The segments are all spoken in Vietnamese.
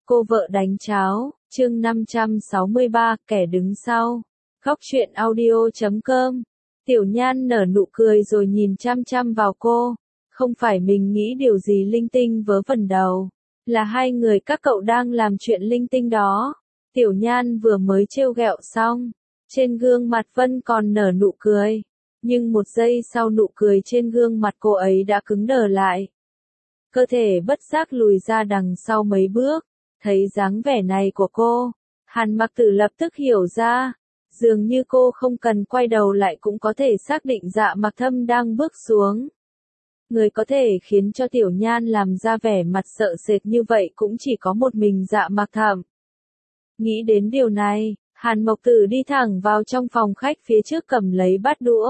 Cô vợ đánh cháo, chương 563, kẻ đứng sau. Góc truyện audio.com. Tiểu Nhan nở nụ cười rồi nhìn chăm chăm vào cô. Không phải mình nghĩ điều gì linh tinh vớ vẩn đầu. Là hai người các cậu đang làm chuyện linh tinh đó. Tiểu Nhan vừa mới trêu ghẹo xong. Trên gương mặt Vân còn nở nụ cười. Nhưng một giây sau nụ cười trên gương mặt cô ấy đã cứng đờ lại. Cơ thể bất giác lùi ra đằng sau mấy bước. Thấy dáng vẻ này của cô, Hàn Mặc Tử lập tức hiểu ra. Dường như cô không cần quay đầu lại cũng có thể xác định Dạ Mặc Thâm đang bước xuống. Người có thể khiến cho Tiểu Nhan làm ra vẻ mặt sợ sệt như vậy cũng chỉ có một mình Dạ Mặc Thâm. Nghĩ đến điều này, Hàn Mộc Tử đi thẳng vào trong phòng khách phía trước cầm lấy bát đũa.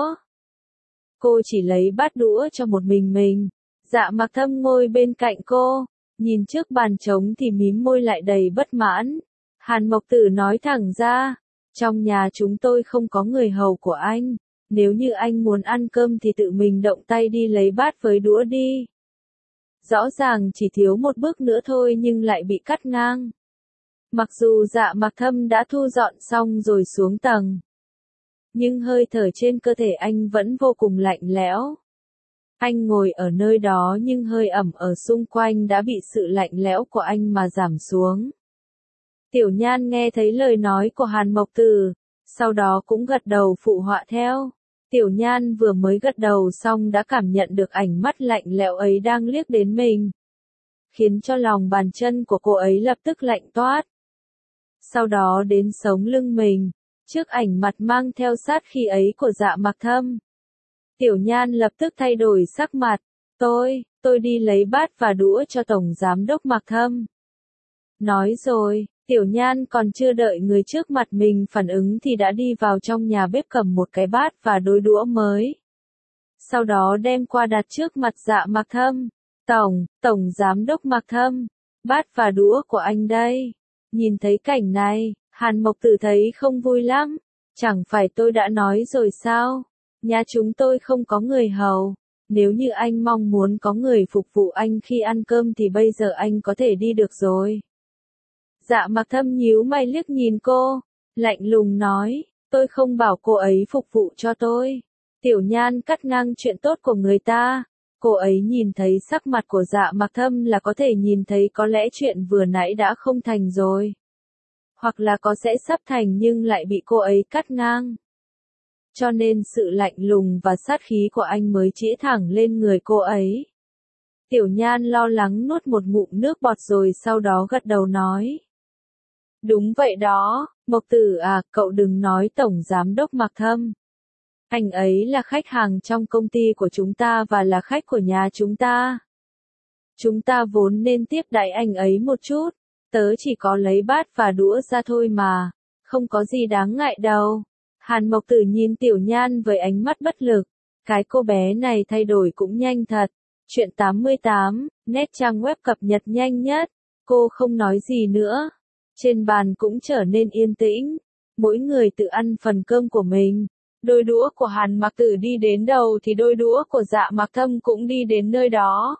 Cô chỉ lấy bát đũa cho một mình. Dạ Mặc Thâm ngồi bên cạnh cô, nhìn trước bàn trống thì mím môi lại đầy bất mãn. Hàn Mộc Tử nói thẳng ra, trong nhà chúng tôi không có người hầu của anh, nếu như anh muốn ăn cơm thì tự mình động tay đi lấy bát với đũa đi. Rõ ràng chỉ thiếu một bước nữa thôi nhưng lại bị cắt ngang. Mặc dù Dạ Mặc Thâm đã thu dọn xong rồi xuống tầng, nhưng hơi thở trên cơ thể anh vẫn vô cùng lạnh lẽo. Anh ngồi ở nơi đó nhưng hơi ẩm ở xung quanh đã bị sự lạnh lẽo của anh mà giảm xuống. Tiểu Nhan nghe thấy lời nói của Hàn Mộc Tử, sau đó cũng gật đầu phụ họa theo. Tiểu Nhan vừa mới gật đầu xong đã cảm nhận được ánh mắt lạnh lẽo ấy đang liếc đến mình, khiến cho lòng bàn chân của cô ấy lập tức lạnh toát. Sau đó đến sống lưng mình, trước ảnh mặt mang theo sát khí ấy của Dạ Mặc Thâm. Tiểu Nhan lập tức thay đổi sắc mặt. Tôi đi lấy bát và đũa cho Tổng Giám đốc Mặc Thâm. Nói rồi, Tiểu Nhan còn chưa đợi người trước mặt mình phản ứng thì đã đi vào trong nhà bếp cầm một cái bát và đôi đũa mới. Sau đó đem qua đặt trước mặt Dạ Mặc Thâm. Tổng Giám đốc Mặc Thâm, bát và đũa của anh đây. Nhìn thấy cảnh này, Hàn Mộc Tử thấy không vui lắm. Chẳng phải tôi đã nói rồi sao? Nhà chúng tôi không có người hầu. Nếu như anh mong muốn có người phục vụ anh khi ăn cơm thì bây giờ anh có thể đi được rồi. Dạ Mặc Thâm nhíu mày liếc nhìn cô, lạnh lùng nói, tôi không bảo cô ấy phục vụ cho tôi. Tiểu Nhan cắt ngang chuyện tốt của người ta. Cô ấy nhìn thấy sắc mặt của Dạ Mặc Thâm là có thể nhìn thấy có lẽ chuyện vừa nãy đã không thành rồi. Hoặc là có sẽ sắp thành nhưng lại bị cô ấy cắt ngang. Cho nên sự lạnh lùng và sát khí của anh mới chĩa thẳng lên người cô ấy. Tiểu Nhan lo lắng nuốt một ngụm nước bọt rồi sau đó gật đầu nói. Đúng vậy đó, Mộc Tử à, cậu đừng nói Tổng Giám đốc Mặc Thâm. Anh ấy là khách hàng trong công ty của chúng ta và là khách của nhà chúng ta. Chúng ta vốn nên tiếp đãi anh ấy một chút, tớ chỉ có lấy bát và đũa ra thôi mà, không có gì đáng ngại đâu. Hàn Mộc Tử nhìn Tiểu Nhan với ánh mắt bất lực, cái cô bé này thay đổi cũng nhanh thật. Chuyện 88, nét trang web cập nhật nhanh nhất. Cô không nói gì nữa. Trên bàn cũng trở nên yên tĩnh, mỗi người tự ăn phần cơm của mình. Đôi đũa của Hàn Mặc Tử đi đến đầu thì đôi đũa của Dạ Mặc Thâm cũng đi đến nơi đó.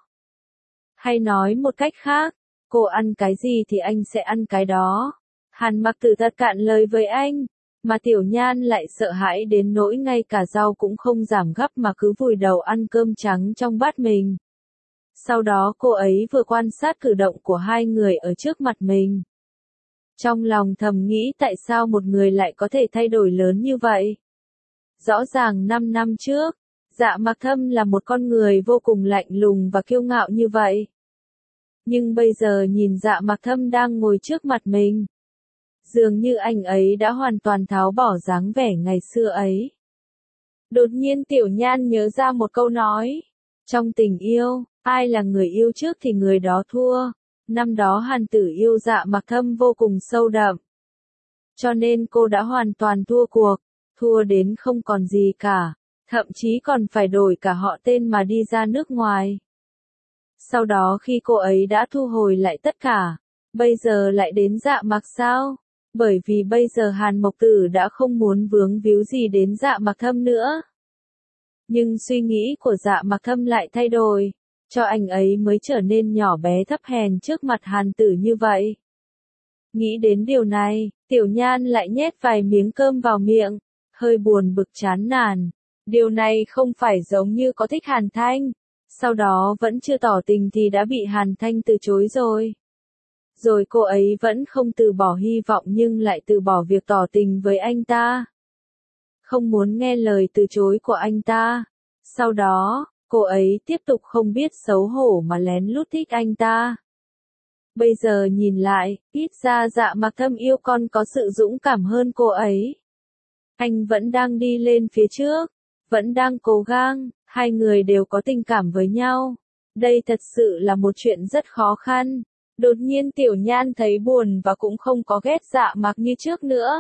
Hay nói một cách khác, cô ăn cái gì thì anh sẽ ăn cái đó. Hàn Mặc Tử thật cạn lời với anh, mà Tiểu Nhan lại sợ hãi đến nỗi ngay cả rau cũng không giảm gắp mà cứ vùi đầu ăn cơm trắng trong bát mình. Sau đó cô ấy vừa quan sát cử động của hai người ở trước mặt mình. Trong lòng thầm nghĩ tại sao một người lại có thể thay đổi lớn như vậy. Rõ ràng 5 năm trước, Dạ Mặc Thâm là một con người vô cùng lạnh lùng và kiêu ngạo như vậy. Nhưng bây giờ nhìn Dạ Mặc Thâm đang ngồi trước mặt mình. Dường như anh ấy đã hoàn toàn tháo bỏ dáng vẻ ngày xưa ấy. Đột nhiên Tiểu Nhan nhớ ra một câu nói. Trong tình yêu, ai là người yêu trước thì người đó thua. Năm đó Hàn Tử yêu Dạ Mặc Thâm vô cùng sâu đậm. Cho nên cô đã hoàn toàn thua cuộc. Thua đến không còn gì cả. Thậm chí còn phải đổi cả họ tên mà đi ra nước ngoài. Sau đó khi cô ấy đã thu hồi lại tất cả, bây giờ lại đến Dạ Mặc sao? Bởi vì bây giờ Hàn Mộc Tử đã không muốn vướng víu gì đến Dạ Mặc Thâm nữa. Nhưng suy nghĩ của Dạ Mặc Thâm lại thay đổi, cho anh ấy mới trở nên nhỏ bé thấp hèn trước mặt Hàn Tử như vậy. Nghĩ đến điều này, Tiểu Nhan lại nhét vài miếng cơm vào miệng, hơi buồn bực chán nản. Điều này không phải giống như có thích Hàn Thanh, sau đó vẫn chưa tỏ tình thì đã bị Hàn Thanh từ chối rồi. Rồi cô ấy vẫn không từ bỏ hy vọng nhưng lại từ bỏ việc tỏ tình với anh ta. Không muốn nghe lời từ chối của anh ta. Sau đó, cô ấy tiếp tục không biết xấu hổ mà lén lút thích anh ta. Bây giờ nhìn lại, ít ra Dạ Mặc Thâm yêu con có sự dũng cảm hơn cô ấy. Anh vẫn đang đi lên phía trước, vẫn đang cố gắng, hai người đều có tình cảm với nhau. Đây thật sự là một chuyện rất khó khăn. Đột nhiên Tiểu Nhan thấy buồn và cũng không có ghét Dạ Mặc như trước nữa.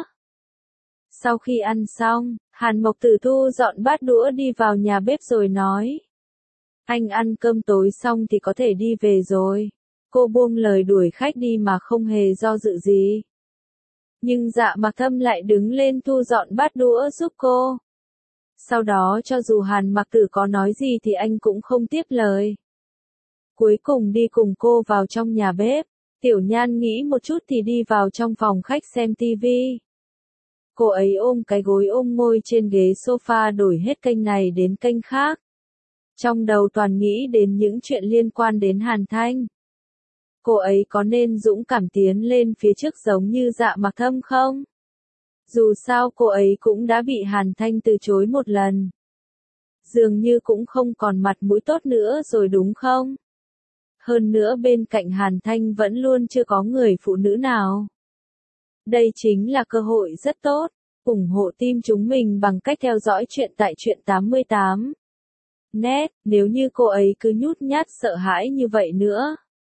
Sau khi ăn xong, Hàn Mộc Tử thu dọn bát đũa đi vào nhà bếp rồi nói. Anh ăn cơm tối xong thì có thể đi về rồi. Cô buông lời đuổi khách đi mà không hề do dự gì. Nhưng Dạ Mặc Thâm lại đứng lên thu dọn bát đũa giúp cô. Sau đó cho dù Hàn Mặc Tử có nói gì thì anh cũng không tiếp lời. Cuối cùng đi cùng cô vào trong nhà bếp. Tiểu Nhan nghĩ một chút thì đi vào trong phòng khách xem tivi. Cô ấy ôm cái gối ôm ngồi trên ghế sofa đổi hết kênh này đến kênh khác. Trong đầu toàn nghĩ đến những chuyện liên quan đến Hàn Thanh. Cô ấy có nên dũng cảm tiến lên phía trước giống như Dạ Mặc Thâm không? Dù sao cô ấy cũng đã bị Hàn Thanh từ chối một lần. Dường như cũng không còn mặt mũi tốt nữa rồi đúng không? Hơn nữa bên cạnh Hàn Thanh vẫn luôn chưa có người phụ nữ nào. Đây chính là cơ hội rất tốt. ủng hộ team chúng mình bằng cách theo dõi chuyện tại Truyện 88. Net, nếu như cô ấy cứ nhút nhát sợ hãi như vậy nữa.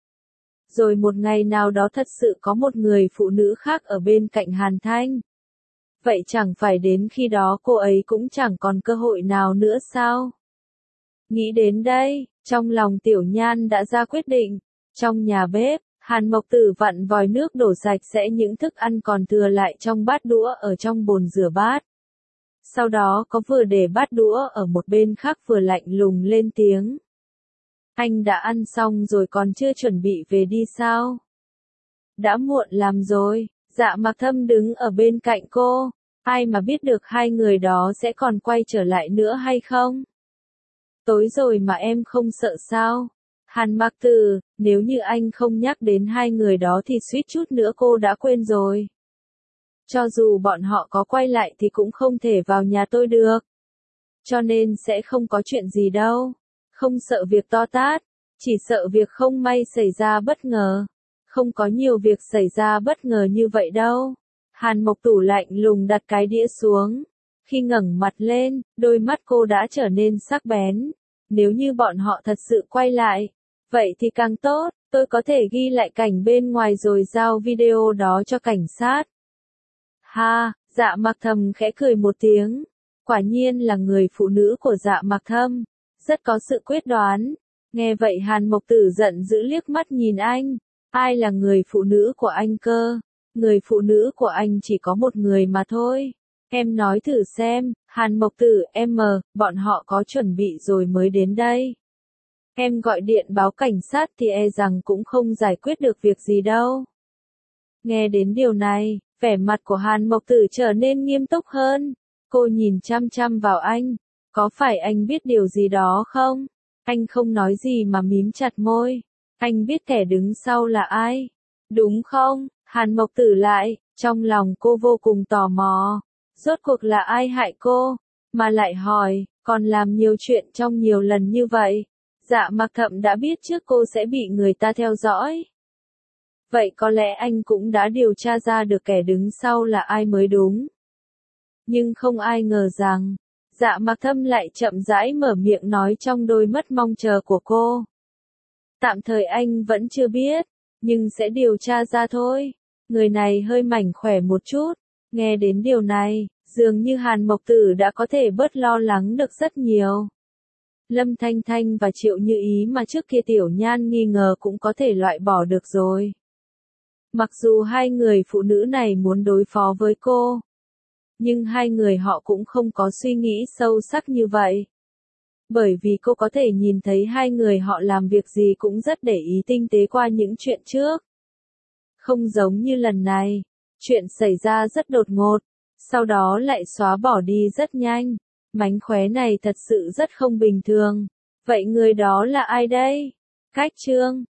Rồi một ngày nào đó thật sự có một người phụ nữ khác ở bên cạnh Hàn Thanh. Vậy chẳng phải đến khi đó cô ấy cũng chẳng còn cơ hội nào nữa sao? Nghĩ đến đây, trong lòng Tiểu Nhan đã ra quyết định. Trong nhà bếp, Hàn Mộc Tử vặn vòi nước đổ sạch sẽ những thức ăn còn thừa lại trong bát đũa ở trong bồn rửa bát. Sau đó có vừa để bát đũa ở một bên khác vừa lạnh lùng lên tiếng. Anh đã ăn xong rồi còn chưa chuẩn bị về đi sao? Đã muộn làm rồi. Dạ Mặc Thâm đứng ở bên cạnh cô. Ai mà biết được hai người đó sẽ còn quay trở lại nữa hay không? Tối rồi mà em không sợ sao? Hàn Mặc Tử, nếu như anh không nhắc đến hai người đó thì suýt chút nữa cô đã quên rồi. Cho dù bọn họ có quay lại thì cũng không thể vào nhà tôi được. Cho nên sẽ không có chuyện gì đâu. Không sợ việc to tát, chỉ sợ việc không may xảy ra bất ngờ. Không có nhiều việc xảy ra bất ngờ như vậy đâu. Hàn Mộc Tử lạnh lùng đặt cái đĩa xuống. Khi ngẩng mặt lên, đôi mắt cô đã trở nên sắc bén. Nếu như bọn họ thật sự quay lại, vậy thì càng tốt, tôi có thể ghi lại cảnh bên ngoài rồi giao video đó cho cảnh sát. Ha, Dạ Mặc Thâm khẽ cười một tiếng. Quả nhiên là người phụ nữ của Dạ Mặc Thâm. Rất có sự quyết đoán. Nghe vậy Hàn Mộc Tử giận dữ liếc mắt nhìn anh. Ai là người phụ nữ của anh cơ? Người phụ nữ của anh chỉ có một người mà thôi. Em nói thử xem, Hàn Mộc Tử, bọn họ có chuẩn bị rồi mới đến đây. Em gọi điện báo cảnh sát thì e rằng cũng không giải quyết được việc gì đâu. Nghe đến điều này, vẻ mặt của Hàn Mộc Tử trở nên nghiêm túc hơn. Cô nhìn chăm chăm vào anh. Có phải anh biết điều gì đó không? Anh không nói gì mà mím chặt môi. Anh biết kẻ đứng sau là ai? Đúng không? Hàn Mộc Tử lại, trong lòng cô vô cùng tò mò. Rốt cuộc là ai hại cô? Mà lại hỏi, còn làm nhiều chuyện trong nhiều lần như vậy. Dạ Mặc Thâm đã biết trước cô sẽ bị người ta theo dõi. Vậy có lẽ anh cũng đã điều tra ra được kẻ đứng sau là ai mới đúng. Nhưng không ai ngờ rằng, Dạ Mặc Thâm lại chậm rãi mở miệng nói trong đôi mắt mong chờ của cô. Tạm thời anh vẫn chưa biết, nhưng sẽ điều tra ra thôi. Người này hơi mảnh khỏe một chút. Nghe đến điều này, dường như Hàn Mộc Tử đã có thể bớt lo lắng được rất nhiều. Lâm Thanh Thanh và Triệu Như Ý mà trước kia Tiểu Nhan nghi ngờ cũng có thể loại bỏ được rồi. Mặc dù hai người phụ nữ này muốn đối phó với cô, nhưng hai người họ cũng không có suy nghĩ sâu sắc như vậy. Bởi vì cô có thể nhìn thấy hai người họ làm việc gì cũng rất để ý tinh tế qua những chuyện trước. Không giống như lần này. Chuyện xảy ra rất đột ngột. Sau đó lại xóa bỏ đi rất nhanh. Mánh khóe này thật sự rất không bình thường. Vậy người đó là ai đây? Cách Trương.